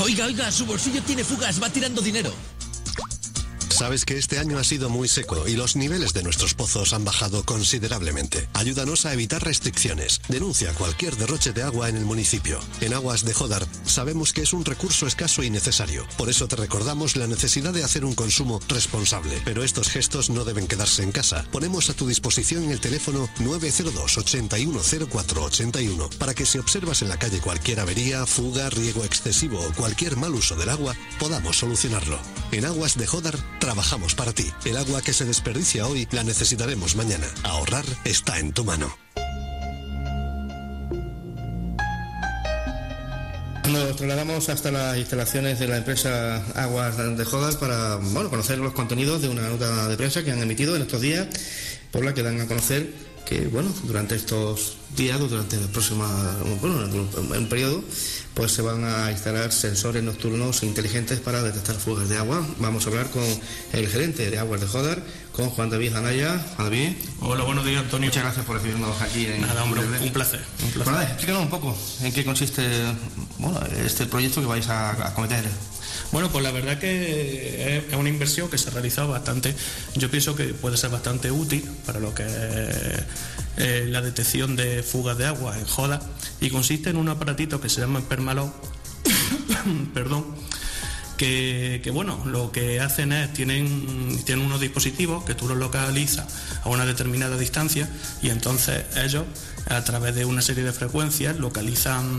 Oiga, su bolsillo tiene fugas, va tirando dinero. Sabes que este año ha sido muy seco y los niveles de nuestros pozos han bajado considerablemente. Ayúdanos a evitar restricciones. Denuncia cualquier derroche de agua en el municipio. En Aguas de Jódar sabemos que es un recurso escaso y necesario. Por eso te recordamos la necesidad de hacer un consumo responsable. Pero estos gestos no deben quedarse en casa. Ponemos a tu disposición el teléfono 902 8104 81 para que si observas en la calle cualquier avería, fuga, riego excesivo o cualquier mal uso del agua, podamos solucionarlo. En Aguas de Jódar trabajamos para ti. El agua que se desperdicia hoy la necesitaremos mañana. Ahorrar está en tu mano. Nos trasladamos hasta las instalaciones de la empresa Aguas de Jódar para conocer los contenidos de una nota de prensa que han emitido en estos días, por la que dan a conocer que durante estos días, durante el próximo un periodo, pues se van a instalar sensores nocturnos inteligentes para detectar fugas de agua. Vamos a hablar con el gerente de Aguas de Jódar, con Juan David Anaya. Juan David. Hola, buenos días, Antonio. Muchas gracias por recibirnos aquí. Nada, hombre, un placer. Bueno, explícanos un poco en qué consiste este proyecto que vais a acometer. Bueno, pues la verdad que es una inversión que se ha realizado bastante. Yo pienso que puede ser bastante útil para lo que es la detección de fugas de agua en Jódar, y consiste en un aparatito que se llama Permalog, perdón, que lo que hacen es, tienen unos dispositivos que tú los localizas a una determinada distancia, y entonces ellos, a través de una serie de frecuencias, localizan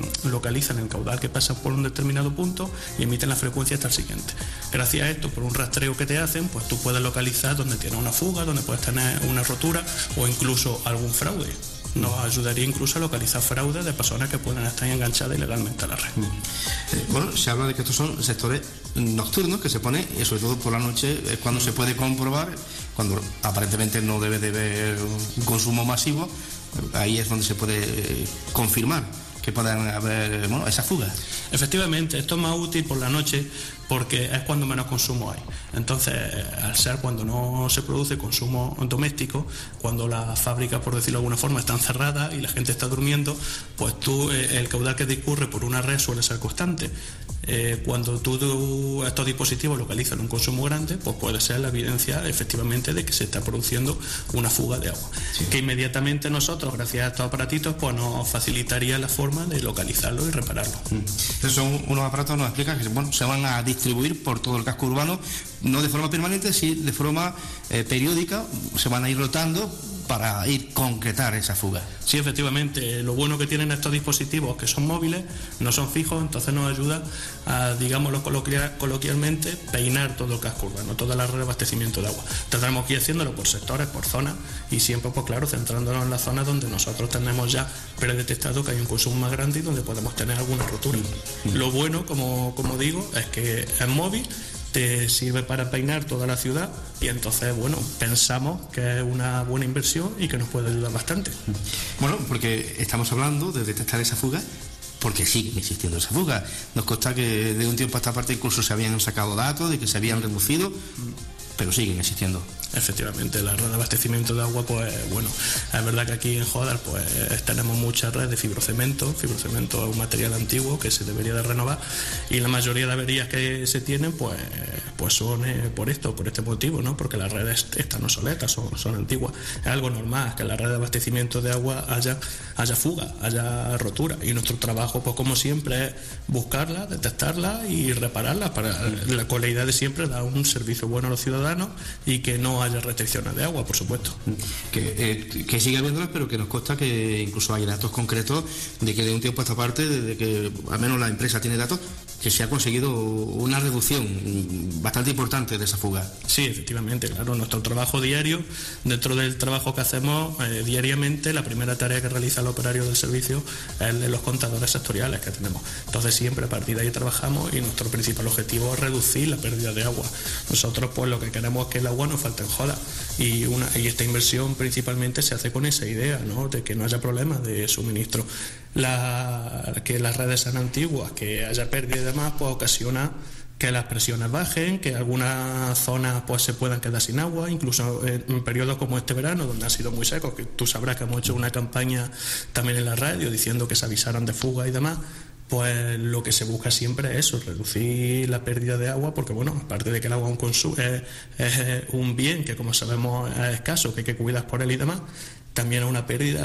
el caudal que pasa por un determinado punto y emiten la frecuencia hasta el siguiente. Gracias a esto, por un rastreo que te hacen, pues tú puedes localizar donde tiene una fuga, donde puedes tener una rotura o incluso algún fraude. Nos ayudaría incluso a localizar fraudes de personas que pueden estar enganchadas ilegalmente a la red. Se habla de que estos son sectores nocturnos que se ponen, y sobre todo por la noche es cuando se puede comprobar, cuando aparentemente no debe de haber un consumo masivo. Ahí es donde se puede confirmar que puedan haber esas fugas. Efectivamente, esto es más útil por la noche porque es cuando menos consumo hay. Entonces, al ser cuando no se produce consumo doméstico, cuando las fábricas, por decirlo de alguna forma, están cerradas y la gente está durmiendo, pues el caudal que discurre por una red suele ser constante. Cuando estos dispositivos localizan un consumo grande, pues puede ser la evidencia efectivamente de que se está produciendo una fuga de agua. Sí. Que inmediatamente nosotros, gracias a estos aparatitos, pues nos facilitaría la forma de localizarlo y repararlo. Entonces son unos aparatos, nos explica, que se van a distribuir por todo el casco urbano, no de forma permanente, sino de forma periódica, se van a ir rotando para ir concretar esa fuga. Sí, efectivamente. Lo bueno que tienen estos dispositivos, que son móviles, no son fijos, entonces nos ayuda a, digámoslo coloquialmente, peinar todo el casco urbano, toda la red de abastecimiento de agua. Tendremos que ir haciéndolo por sectores, por zonas, y siempre, pues claro, centrándonos en las zonas donde nosotros tenemos ya predetectado que hay un consumo más grande y donde podemos tener alguna rotura. Lo bueno, como digo, es que es móvil, te sirve para peinar toda la ciudad, y entonces, pensamos que es una buena inversión y que nos puede ayudar bastante. Porque estamos hablando de detectar esa fuga, porque siguen existiendo esa fuga. Nos consta que de un tiempo a esta parte incluso se habían sacado datos de que se habían reducido, pero siguen existiendo. Efectivamente, la red de abastecimiento de agua, pues es verdad que aquí en Jódar pues tenemos mucha red de fibrocemento. Fibrocemento es un material antiguo que se debería de renovar, y la mayoría de averías que se tienen pues son por este motivo, ¿no? Porque las redes están obsoletas, son antiguas. Es algo normal que en la red de abastecimiento de agua haya fuga, haya rotura, y nuestro trabajo, pues como siempre, es buscarla, detectarla y repararla con la idea de siempre dar un servicio bueno a los ciudadanos y que no haya restricciones de agua, por supuesto. Que sigue habiéndolas, pero que nos consta que incluso hay datos concretos de que de un tiempo a esta parte, desde que al menos la empresa tiene datos, que se ha conseguido una reducción bastante importante de esa fuga. Sí, efectivamente, claro. Nuestro trabajo diario, dentro del trabajo que hacemos diariamente, la primera tarea que realiza el operario del servicio es el de los contadores sectoriales que tenemos. Entonces siempre a partir de ahí trabajamos, y nuestro principal objetivo es reducir la pérdida de agua. Nosotros pues lo que queremos es que el agua no falte en Jódar, y esta inversión principalmente se hace con esa idea, ¿no? De que no haya problemas de suministro. Que las redes sean antiguas, que haya pérdida y demás, pues ocasiona que las presiones bajen, que algunas zonas pues se puedan quedar sin agua, incluso en periodos como este verano, donde ha sido muy seco, que tú sabrás que hemos hecho una campaña también en la radio diciendo que se avisaran de fuga y demás. pues lo que se busca siempre es eso, reducir la pérdida de agua, porque bueno, aparte de que el agua es un bien que como sabemos es escaso, que hay que cuidar por él y demás, también es una pérdida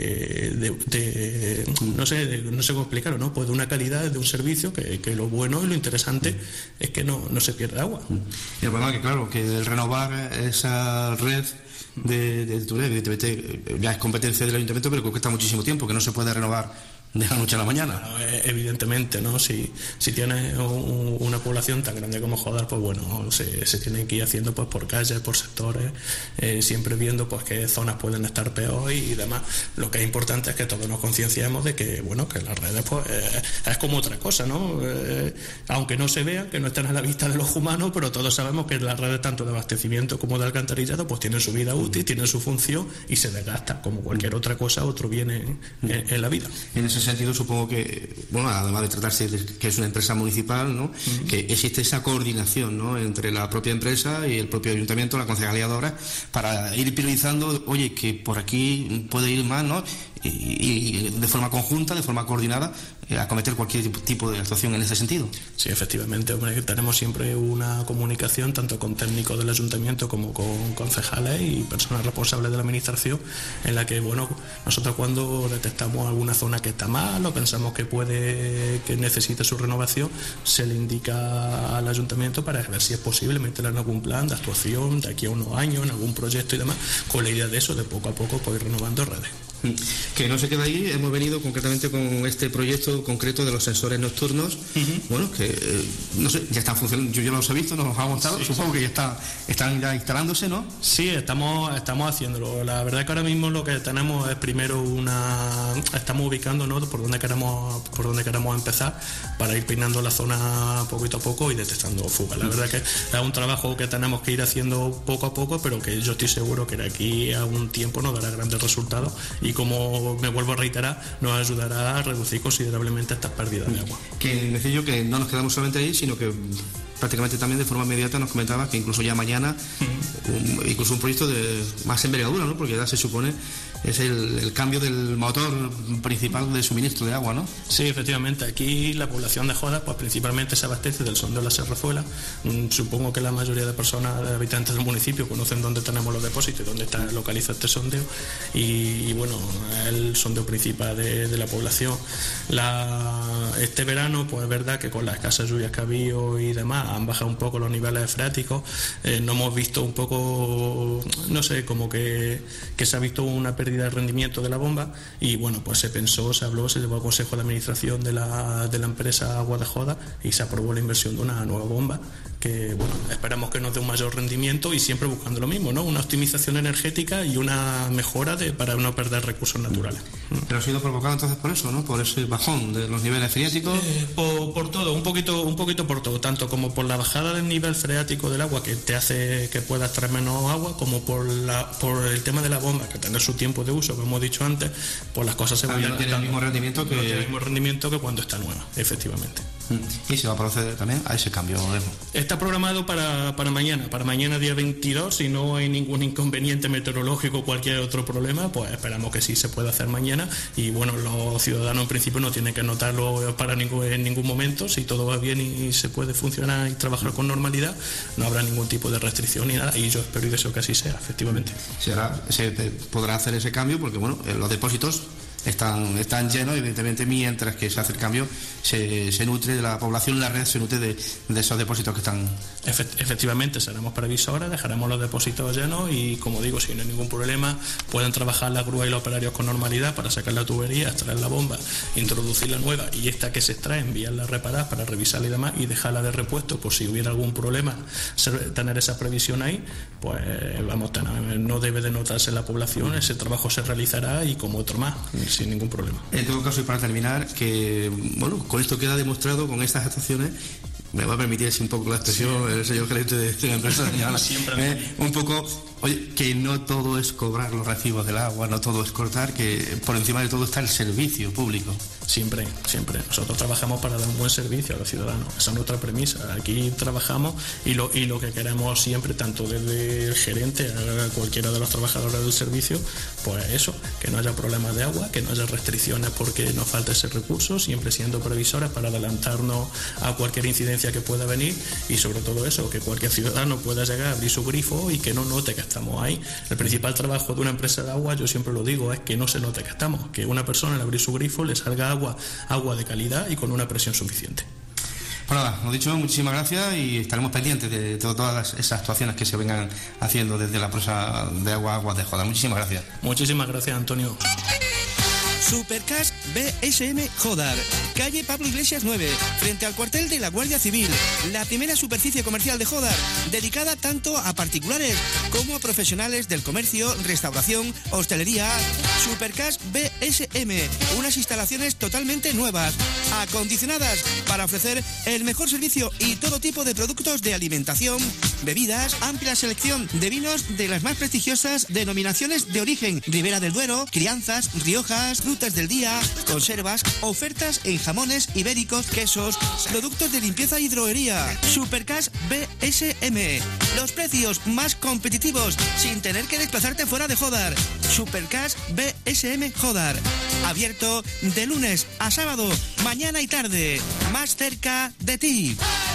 no sé cómo explicarlo, ¿no? Pues de una calidad de un servicio que lo bueno y lo interesante es que no se pierde agua. Y el problema es que claro, que el renovar esa red de túnel, evidentemente ya es competencia del ayuntamiento, pero que cuesta muchísimo tiempo, que no se puede renovar de la noche a la mañana. Evidentemente, ¿no? Si tienes una población tan grande como Jódar, pues bueno, se tiene que ir haciendo pues por calles, por sectores, siempre viendo pues qué zonas pueden estar peor y demás. Lo que es importante es que todos nos concienciemos de que, bueno, que las redes pues es como otra cosa, ¿no? Aunque no se vean, que no estén a la vista de los humanos, pero todos sabemos que las redes tanto de abastecimiento como de alcantarillado pues tienen su vida útil, tienen su función y se desgastan como cualquier otra cosa, otro bien en la vida. En ese sentido, supongo que, bueno, además de tratarse de que es una empresa municipal, ¿no? Que existe esa coordinación, ¿no? Entre la propia empresa y el propio ayuntamiento, la concejalía de obras, para ir priorizando, oye, que por aquí puede ir más, ¿no? Y de forma conjunta, de forma coordinada, acometer cualquier tipo de actuación en ese sentido. Sí, efectivamente, hombre, tenemos siempre una comunicación tanto con técnicos del ayuntamiento como con concejales y personas responsables de la administración, en la que, bueno, nosotros cuando detectamos alguna zona que está mal o pensamos que necesite su renovación, se le indica al ayuntamiento para ver si es posible meterla en algún plan de actuación de aquí a unos años, en algún proyecto y demás, con la idea de eso, de poco a poco pues, ir renovando redes. Que no se queda ahí, hemos venido concretamente con este proyecto concreto de los sensores nocturnos, bueno, que no sé, ya están funcionando, yo ya los he visto, nos los ha montado, supongo que ya están ya instalándose, ¿no? Sí, estamos haciéndolo. La verdad que ahora mismo lo que tenemos es primero estamos ubicando, ¿no? por dónde queremos empezar para ir peinando la zona poquito a poco y detectando fugas. La verdad que es un trabajo que tenemos que ir haciendo poco a poco, pero que yo estoy seguro que de aquí a un tiempo nos dará grandes resultados y, como me vuelvo a reiterar, nos ayudará a reducir considerablemente estas pérdidas de agua. Que decía yo que no nos quedamos solamente ahí, sino que prácticamente también de forma inmediata nos comentaba que incluso ya mañana incluso un proyecto de más envergadura, ¿no? Porque ya se supone es el cambio del motor principal de suministro de agua, ¿no? Sí, efectivamente. Aquí la población de Jódar pues principalmente se abastece del sondeo de la Serrazuela. Supongo que la mayoría de personas, de habitantes del municipio, conocen dónde tenemos los depósitos y dónde está localizado este sondeo y bueno, el sondeo principal de la población. Este verano pues es verdad que con las escasas lluvias que ha habido y demás han bajado un poco los niveles freáticos. No hemos visto un poco, no sé, como que se ha visto una pérdida de rendimiento de la bomba y bueno, pues se llevó al consejo de administración de la empresa Agua de Jódar y se aprobó la inversión de una nueva bomba que, bueno, esperamos que nos dé un mayor rendimiento y siempre buscando lo mismo, ¿no? Una optimización energética y una mejora para no perder recursos naturales. Pero ha sido provocado entonces por eso, ¿no? Por ese bajón de los niveles freáticos. Por todo, un poquito por todo, tanto como por la bajada del nivel freático del agua que te hace que puedas traer menos agua, como por el tema de la bomba, que tener su tiempo de uso, como hemos dicho antes, pues las cosas se van a tener el mismo rendimiento que cuando está nueva, efectivamente. Y se va a proceder también a ese cambio. Está programado para mañana día 22, si no hay ningún inconveniente meteorológico o cualquier otro problema, pues esperamos que sí se pueda hacer mañana y bueno, los ciudadanos en principio no tienen que notarlo en ningún momento. Si todo va bien y se puede funcionar y trabajar con normalidad, no habrá ningún tipo de restricción ni nada y yo espero y deseo que así sea, efectivamente. Se podrá hacer ese cambio porque bueno, los depósitos están llenos, evidentemente, mientras que se hace el cambio se nutre de la población, la red se nutre de esos depósitos que están. Efectivamente, seremos previsores, dejaremos los depósitos llenos y, como digo, si no hay ningún problema, pueden trabajar la grúa y los operarios con normalidad para sacar la tubería, extraer la bomba, introducir la nueva y esta que se extrae, enviarla a reparar para revisarla y demás y dejarla de repuesto por si hubiera algún problema, tener esa previsión ahí, pues no debe de notarse en la población, ese trabajo se realizará y como otro más, sin ningún problema. En todo caso, y para terminar, que bueno, con esto queda demostrado, con estas actuaciones, me va a permitir un poco la expresión, el señor gerente de la empresa, un poco, Oye, que no todo es cobrar los recibos del agua, no todo es cortar, que por encima de todo está el servicio público. Siempre. Nosotros trabajamos para dar un buen servicio a los ciudadanos. Esa es nuestra premisa. Aquí trabajamos y lo que queremos siempre, tanto desde el gerente a cualquiera de los trabajadores del servicio, pues eso, que no haya problemas de agua, que no haya restricciones porque nos falta ese recurso, siempre siendo previsores para adelantarnos a cualquier incidencia que pueda venir y sobre todo eso, que cualquier ciudadano pueda llegar a abrir su grifo y que no note que estamos ahí. El principal trabajo de una empresa de agua, yo siempre lo digo, es que no se note que estamos, que una persona al abrir su grifo le salga agua de calidad y con una presión suficiente. Pues nada, lo dicho, muchísimas gracias y estaremos pendientes de todas esas actuaciones que se vengan haciendo desde la empresa de Aguas de Joda. Muchísimas gracias. Muchísimas gracias, Antonio. Supercash BSM Jodar, calle Pablo Iglesias 9, frente al cuartel de la Guardia Civil, la primera superficie comercial de Jodar, dedicada tanto a particulares como a profesionales del comercio, restauración, hostelería. Supercash BSM, unas instalaciones totalmente nuevas, acondicionadas para ofrecer el mejor servicio y todo tipo de productos de alimentación, bebidas, amplia selección de vinos de las más prestigiosas denominaciones de origen, Ribera del Duero, Crianzas, Riojas, frutas del día, conservas, ofertas en jamones ibéricos, quesos, productos de limpieza y droguería. Supercash BSM, los precios más competitivos sin tener que desplazarte fuera de Jodar. Supercash BSM Jodar, abierto de lunes a sábado, mañana y tarde, más cerca de ti.